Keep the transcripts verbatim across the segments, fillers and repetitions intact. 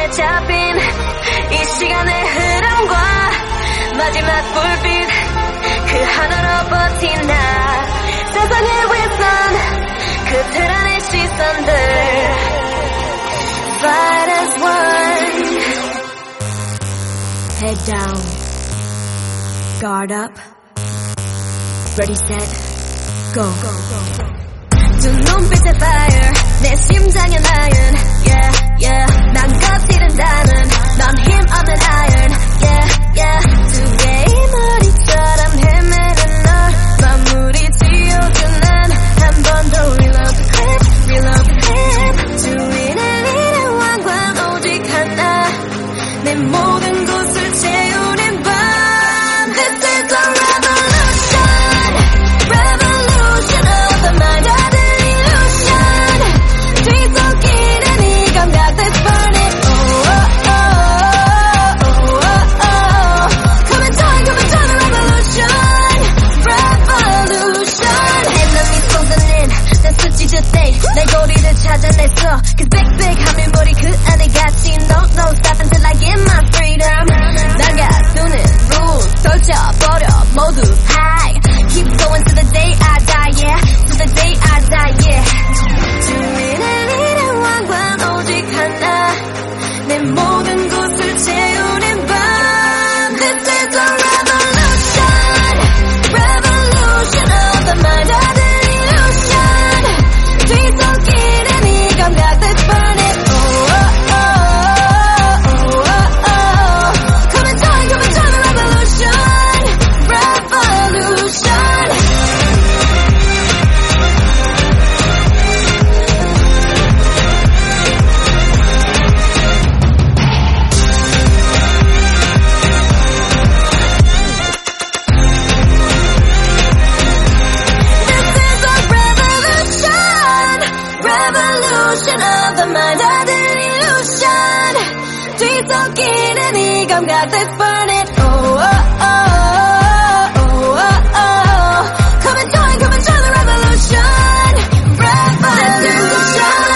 손에 잡힌 이 시간의 흐름과 마지막 불빛 그 하나로 버틴 나 세상의 윗선 그 테란의 시선들 Fight as one Head down Guard up Ready set Go, go, go, go. 두 눈빛의 fire 내 심장의 lion Yeah, yeah 난 거칠은다는 넌 힘 없는 iron Yeah, yeah 두 개의 머리처럼 헤매는 널 마무리 지어준 난 한 번 더 reload the clip Reload the clip 주인을 잃은 왕관 오직 하나 내 모든 곳을 채우는 밤 This is a revolution Revolution of the mind 내 고리를 찾아냈어 Cause big big 하늘머리 그 안에 갇힌 No no stop until I get my freedom 나가 두는 rules 펼쳐버려 모두 high Keep going to the day I die yeah To the day I die yeah 주인을 잃은 왕관 오직 하나 내 모든 곳을 채우는 밤 This is a revolution Revolution of the mind 뒤섞이는 이 감각 Let's burn it oh, oh, oh, oh, oh, oh. Come and join, come and join the revolution Revolution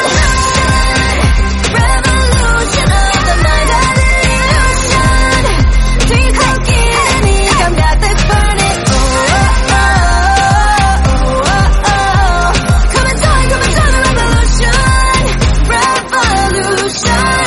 Revolution of the mind illusion 뒤섞이는 이 감각 Let's burn it oh, oh, oh, oh, oh. Come and join, come and join the revolution Revolution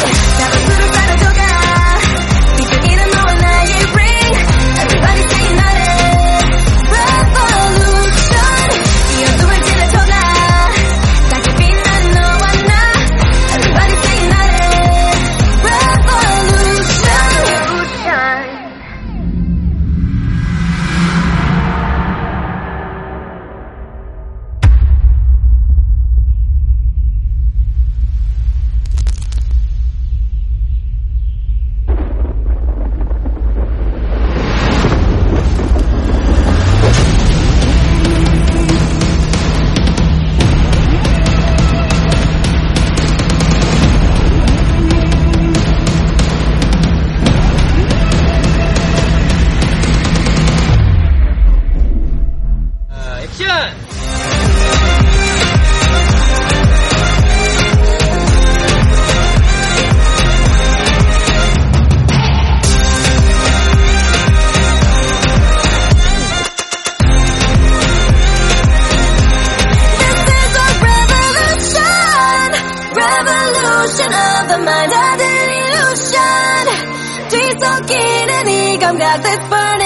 뒤섞이는 이 감각 Let's burn